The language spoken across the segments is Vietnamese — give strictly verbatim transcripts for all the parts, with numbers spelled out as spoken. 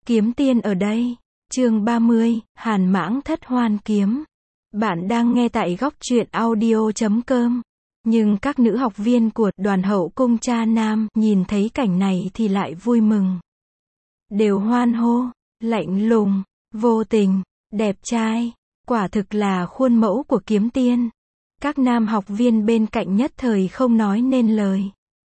Kiếm tiên ở đây. Chương ba mươi, Hàn Mãng Thất Hoan Kiếm. Bạn đang nghe tại góc truyện audio chấm com. Nhưng các nữ học viên của đoàn hậu cung cha nam nhìn thấy cảnh này thì lại vui mừng. Đều hoan hô, lạnh lùng, vô tình, đẹp trai, quả thực là khuôn mẫu của kiếm tiên. Các nam học viên bên cạnh nhất thời không nói nên lời.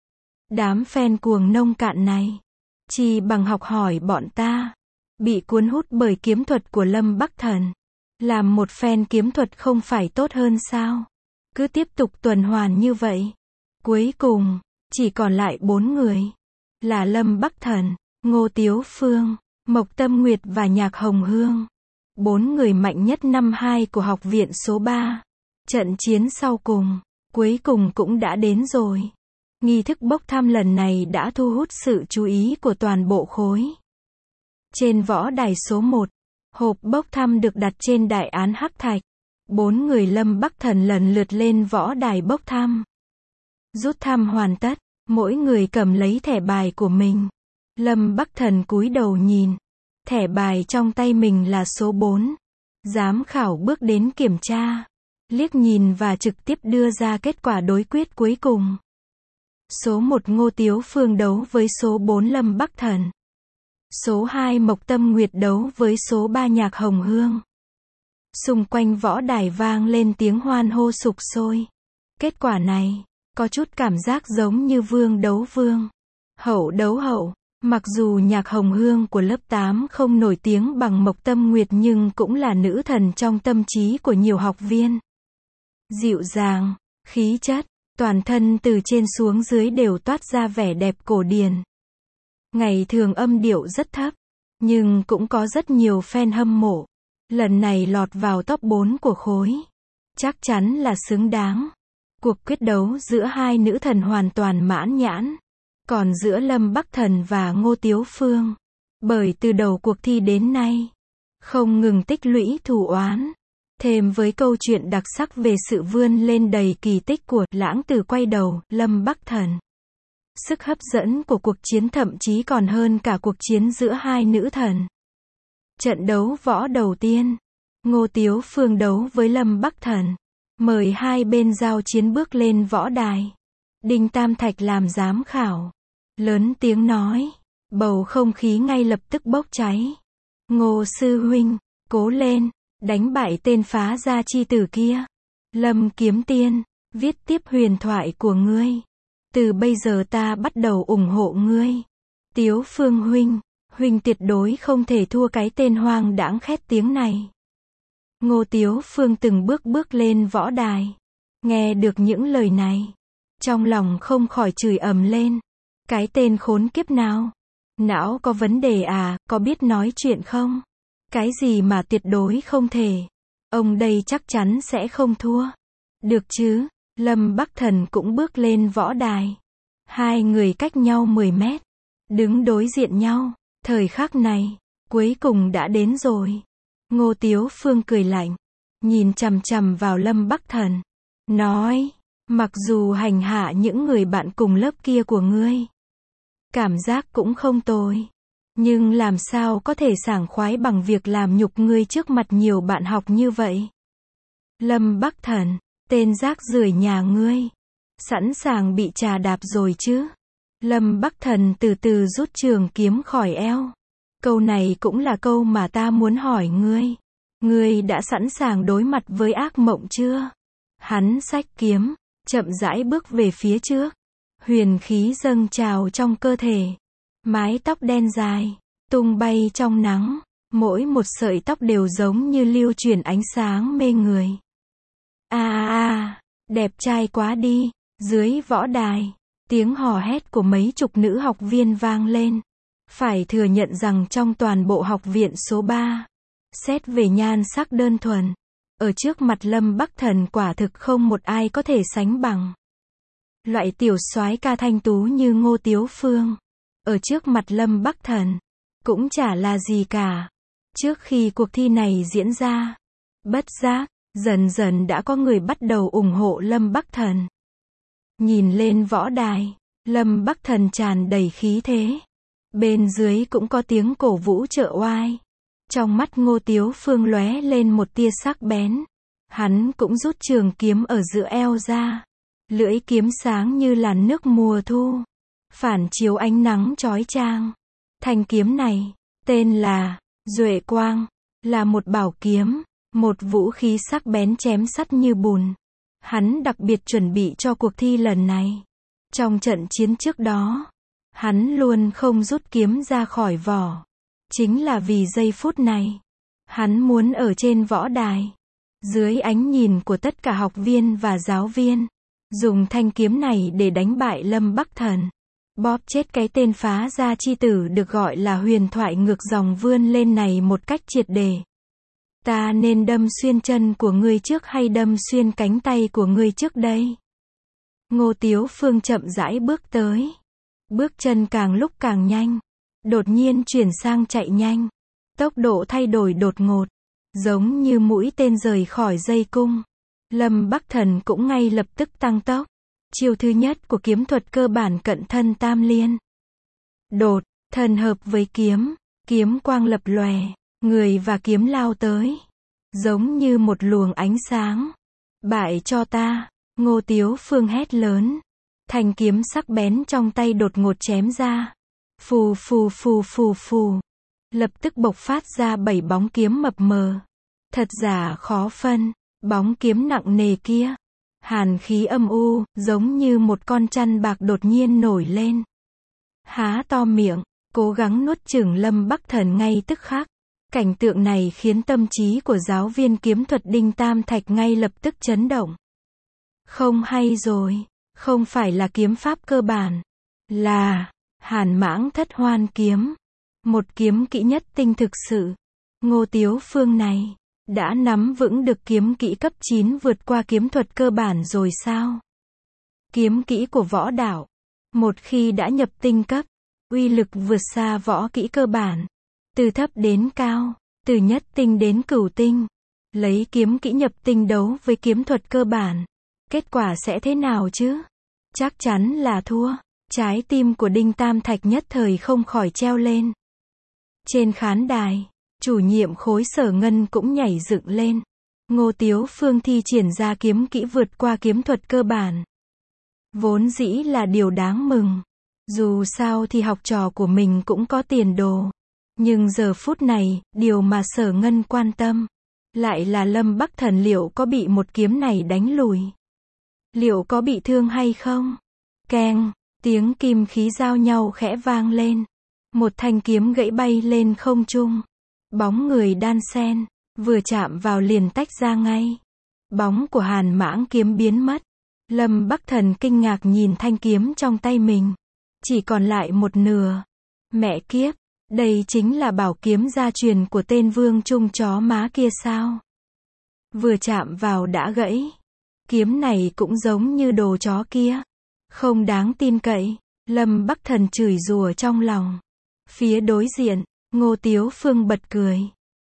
Đám fan cuồng nông cạn này, chỉ bằng học hỏi bọn ta, bị cuốn hút bởi kiếm thuật của Lâm Bắc Thần. Làm một fan kiếm thuật không phải tốt hơn sao? Cứ tiếp tục tuần hoàn như vậy. Cuối cùng, chỉ còn lại bốn người. Là Lâm Bắc Thần, Ngô Tiếu Phương, Mộc Tâm Nguyệt và Nhạc Hồng Hương. Bốn người mạnh nhất năm hai của học viện số ba. Trận chiến sau cùng, cuối cùng cũng đã đến rồi. Nghi thức bốc thăm lần này đã thu hút sự chú ý của toàn bộ khối. Trên võ đài số một, hộp bốc thăm được đặt trên đại án hắc thạch. Bốn người Lâm Bắc Thần lần lượt lên võ đài bốc thăm. Rút thăm hoàn tất, mỗi người cầm lấy thẻ bài của mình. Lâm Bắc Thần cúi đầu nhìn. Thẻ bài trong tay mình là số bốn. Giám khảo bước đến kiểm tra. Liếc nhìn và trực tiếp đưa ra kết quả đối quyết cuối cùng. Số một Ngô Tiếu Phương đấu với số bốn Lâm Bắc Thần. Số hai Mộc Tâm Nguyệt đấu với số ba Nhạc Hồng Hương. Xung quanh võ đài vang lên tiếng hoan hô sục sôi. Kết quả này, có chút cảm giác giống như vương đấu vương, hậu đấu hậu. Mặc dù Nhạc Hồng Hương của lớp tám không nổi tiếng bằng Mộc Tâm Nguyệt nhưng cũng là nữ thần trong tâm trí của nhiều học viên. Dịu dàng, khí chất, toàn thân từ trên xuống dưới đều toát ra vẻ đẹp cổ điển. Ngày thường âm điệu rất thấp, nhưng cũng có rất nhiều fan hâm mộ. Lần này lọt vào top bốn của khối. Chắc chắn là xứng đáng. Cuộc quyết đấu giữa hai nữ thần hoàn toàn mãn nhãn. Còn giữa Lâm Bắc Thần và Ngô Tiếu Phương, bởi từ đầu cuộc thi đến nay, không ngừng tích lũy thù oán. Thêm với câu chuyện đặc sắc về sự vươn lên đầy kỳ tích của lãng tử quay đầu, Lâm Bắc Thần. Sức hấp dẫn của cuộc chiến thậm chí còn hơn cả cuộc chiến giữa hai nữ thần. Trận đấu võ đầu tiên, Ngô Tiếu Phương đấu với Lâm Bắc Thần. Mời hai bên giao chiến bước lên võ đài. Đinh Tam Thạch làm giám khảo. Lớn tiếng nói. Bầu không khí ngay lập tức bốc cháy. Ngô sư huynh, cố lên, đánh bại tên phá gia chi tử kia. Lâm kiếm tiên, viết tiếp huyền thoại của ngươi. Từ bây giờ ta bắt đầu ủng hộ ngươi. Tiếu Phương huynh, huynh tuyệt đối không thể thua cái tên hoang đãng khét tiếng này. Ngô Tiếu Phương từng bước bước lên võ đài. Nghe được những lời này, trong lòng không khỏi chửi ầm lên. Cái tên khốn kiếp nào? Não có vấn đề à, có biết nói chuyện không? Cái gì mà tuyệt đối không thể? Ông đây chắc chắn sẽ không thua. Được chứ? Lâm Bắc Thần cũng bước lên võ đài. Hai người cách nhau mười mét. Đứng đối diện nhau. Thời khắc này, cuối cùng đã đến rồi. Ngô Tiếu Phương cười lạnh. Nhìn chằm chằm vào Lâm Bắc Thần. Nói, mặc dù hành hạ những người bạn cùng lớp kia của ngươi, cảm giác cũng không tồi. Nhưng làm sao có thể sảng khoái bằng việc làm nhục ngươi trước mặt nhiều bạn học như vậy? Lâm Bắc Thần, tên rác rưởi nhà ngươi, sẵn sàng bị trà đạp rồi chứ? Lâm Bắc Thần từ từ rút trường kiếm khỏi eo. Câu này cũng là câu mà ta muốn hỏi ngươi. Ngươi đã sẵn sàng đối mặt với ác mộng chưa? Hắn xách kiếm, chậm rãi bước về phía trước. Huyền khí dâng trào trong cơ thể. Mái tóc đen dài, tung bay trong nắng. Mỗi một sợi tóc đều giống như lưu chuyển ánh sáng mê người. À à à, đẹp trai quá đi. Dưới võ đài, tiếng hò hét của mấy chục nữ học viên vang lên. Phải thừa nhận rằng trong toàn bộ học viện số ba, xét về nhan sắc đơn thuần, ở trước mặt Lâm Bắc Thần quả thực không một ai có thể sánh bằng. Loại tiểu soái ca thanh tú như Ngô Tiếu Phương, ở trước mặt Lâm Bắc Thần, cũng chả là gì cả. Trước khi cuộc thi này diễn ra, bất giác, dần dần đã có người bắt đầu ủng hộ Lâm Bắc Thần. Nhìn lên võ đài, Lâm Bắc Thần tràn đầy khí thế. Bên dưới cũng có tiếng cổ vũ trợ oai. Trong mắt Ngô Tiếu Phương lóe lên một tia sắc bén. Hắn cũng rút trường kiếm ở giữa eo ra. Lưỡi kiếm sáng như làn nước mùa thu. Phản chiếu ánh nắng chói chang. Thanh kiếm này, tên là Duệ Quang, là một bảo kiếm, một vũ khí sắc bén chém sắt như bùn. Hắn đặc biệt chuẩn bị cho cuộc thi lần này. Trong trận chiến trước đó, hắn luôn không rút kiếm ra khỏi vỏ. Chính là vì giây phút này, hắn muốn ở trên võ đài, dưới ánh nhìn của tất cả học viên và giáo viên, dùng thanh kiếm này để đánh bại Lâm Bắc Thần. Bóp chết cái tên phá gia chi tử được gọi là huyền thoại ngược dòng vươn lên này một cách triệt để. Ta nên đâm xuyên chân của ngươi trước hay đâm xuyên cánh tay của ngươi trước đây? Ngô Tiếu Phương chậm rãi bước tới. Bước chân càng lúc càng nhanh. Đột nhiên chuyển sang chạy nhanh. Tốc độ thay đổi đột ngột. Giống như mũi tên rời khỏi dây cung. Lâm Bắc Thần cũng ngay lập tức tăng tốc. Chiêu thứ nhất của kiếm thuật cơ bản cận thân tam liên. Đột, thần hợp với kiếm. Kiếm quang lập lòe. Người và kiếm lao tới. Giống như một luồng ánh sáng. Bại cho ta. Ngô Tiếu Phương hét lớn. Thanh kiếm sắc bén trong tay đột ngột chém ra. Phù phù phù phù phù. Lập tức bộc phát ra bảy bóng kiếm mập mờ. Thật giả khó phân. Bóng kiếm nặng nề kia. Hàn khí âm u, giống như một con chăn bạc đột nhiên nổi lên. Há to miệng, cố gắng nuốt chửng Lâm Bắc Thần ngay tức khắc. Cảnh tượng này khiến tâm trí của giáo viên kiếm thuật Đinh Tam Thạch ngay lập tức chấn động. Không hay rồi, không phải là kiếm pháp cơ bản, là Hàn Mãng Thất Hoan kiếm. Một kiếm kỹ nhất tinh thực sự. Ngô Tiếu Phương này đã nắm vững được kiếm kỹ cấp chín vượt qua kiếm thuật cơ bản rồi sao? Kiếm kỹ của võ đạo, một khi đã nhập tinh cấp, uy lực vượt xa võ kỹ cơ bản. Từ thấp đến cao, từ nhất tinh đến cửu tinh. Lấy kiếm kỹ nhập tinh đấu với kiếm thuật cơ bản. Kết quả sẽ thế nào chứ? Chắc chắn là thua. Trái tim của Đinh Tam Thạch nhất thời không khỏi treo lên. Trên khán đài, chủ nhiệm khối Sở Ngân cũng nhảy dựng lên. Ngô Tiếu Phương thi triển ra kiếm kỹ vượt qua kiếm thuật cơ bản. Vốn dĩ là điều đáng mừng. Dù sao thì học trò của mình cũng có tiền đồ. Nhưng giờ phút này, điều mà Sở Ngân quan tâm, lại là Lâm Bắc Thần liệu có bị một kiếm này đánh lùi. Liệu có bị thương hay không? Keng, tiếng kim khí giao nhau khẽ vang lên. Một thanh kiếm gãy bay lên không trung. Bóng người đan xen, vừa chạm vào liền tách ra ngay. Bóng của Hàn Mãng kiếm biến mất. Lâm Bắc Thần kinh ngạc nhìn thanh kiếm trong tay mình. Chỉ còn lại một nửa. Mẹ kiếp, đây chính là bảo kiếm gia truyền của tên vương trung chó má kia sao? Vừa chạm vào đã gãy. Kiếm này cũng giống như đồ chó kia. Không đáng tin cậy. Lâm Bắc Thần chửi rủa trong lòng. Phía đối diện, Ngô Tiếu Phương bật cười.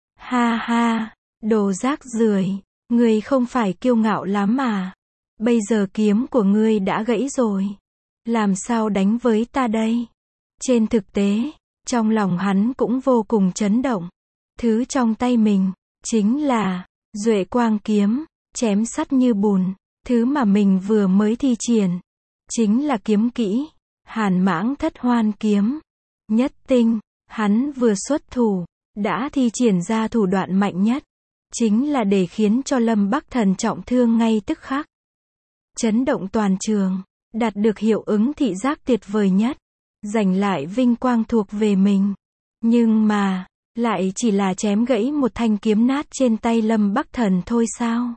Ha ha, đồ rác rưởi, ngươi không phải kiêu ngạo lắm mà. Bây giờ kiếm của ngươi đã gãy rồi. Làm sao đánh với ta đây? Trên thực tế, trong lòng hắn cũng vô cùng chấn động. Thứ trong tay mình, chính là Duệ Quang kiếm, chém sắt như bùn. Thứ mà mình vừa mới thi triển, chính là kiếm kỹ, Hàn Mãng Thất Hoan kiếm. Nhất tinh, hắn vừa xuất thủ, đã thi triển ra thủ đoạn mạnh nhất. Chính là để khiến cho Lâm Bắc Thần trọng thương ngay tức khắc. Chấn động toàn trường, đạt được hiệu ứng thị giác tuyệt vời nhất. Giành lại vinh quang thuộc về mình. Nhưng mà, lại chỉ là chém gãy một thanh kiếm nát trên tay Lâm Bắc Thần thôi sao?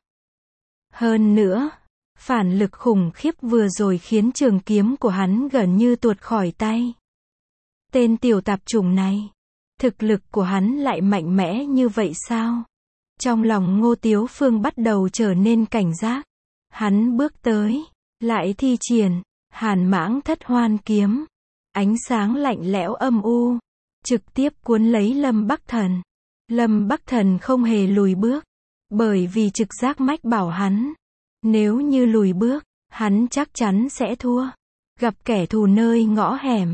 Hơn nữa, phản lực khủng khiếp vừa rồi khiến trường kiếm của hắn gần như tuột khỏi tay. Tên tiểu tạp chủng này, thực lực của hắn lại mạnh mẽ như vậy sao? Trong lòng Ngô Tiếu Phương bắt đầu trở nên cảnh giác. Hắn bước tới, lại thi triển Hàn Mãng Thất Hoan kiếm. Ánh sáng lạnh lẽo âm u, trực tiếp cuốn lấy Lâm Bắc Thần. Lâm Bắc Thần không hề lùi bước, bởi vì trực giác mách bảo hắn, nếu như lùi bước, hắn chắc chắn sẽ thua. Gặp kẻ thù nơi ngõ hẻm,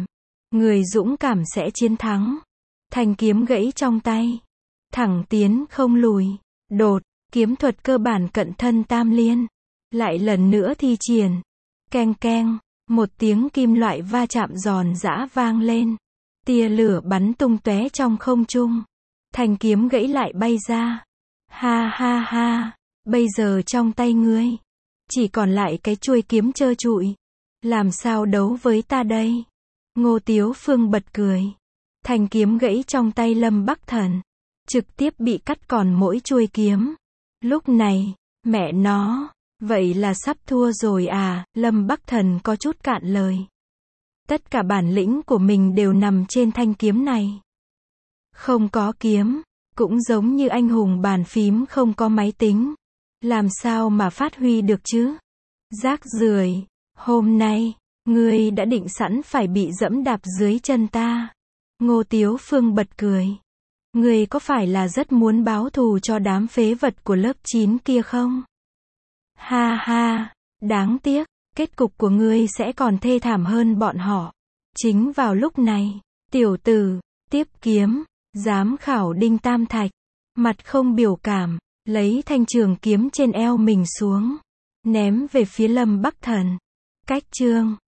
Người dũng cảm sẽ chiến thắng. Thanh kiếm gãy trong tay. Thẳng tiến không lùi. Đột, kiếm thuật cơ bản cận thân tam liên. Lại lần nữa thi triển. Keng keng, một tiếng kim loại va chạm giòn giã vang lên. Tia lửa bắn tung tóe trong không trung. Thanh kiếm gãy lại bay ra. Ha ha ha, bây giờ trong tay ngươi chỉ còn lại cái chuôi kiếm trơ trụi. Làm sao đấu với ta đây? Ngô Tiếu Phương bật cười. Thanh kiếm gãy trong tay Lâm Bắc Thần, trực tiếp bị cắt còn mỗi chuôi kiếm. Lúc này, mẹ nó, vậy là sắp thua rồi à? Lâm Bắc Thần có chút cạn lời. Tất cả bản lĩnh của mình đều nằm trên thanh kiếm này. Không có kiếm, cũng giống như anh hùng bàn phím không có máy tính. Làm sao mà phát huy được chứ? Rác rưởi, hôm nay, ngươi đã định sẵn phải bị dẫm đạp dưới chân ta. Ngô Tiếu Phương bật cười. Ngươi có phải là rất muốn báo thù cho đám phế vật của lớp chín kia không? Ha ha, đáng tiếc, kết cục của ngươi sẽ còn thê thảm hơn bọn họ. Chính vào lúc này, tiểu tử, tiếp kiếm, giám khảo Đinh Tam Thạch, mặt không biểu cảm, lấy thanh trường kiếm trên eo mình xuống, ném về phía Lâm Bắc Thần. Cách chương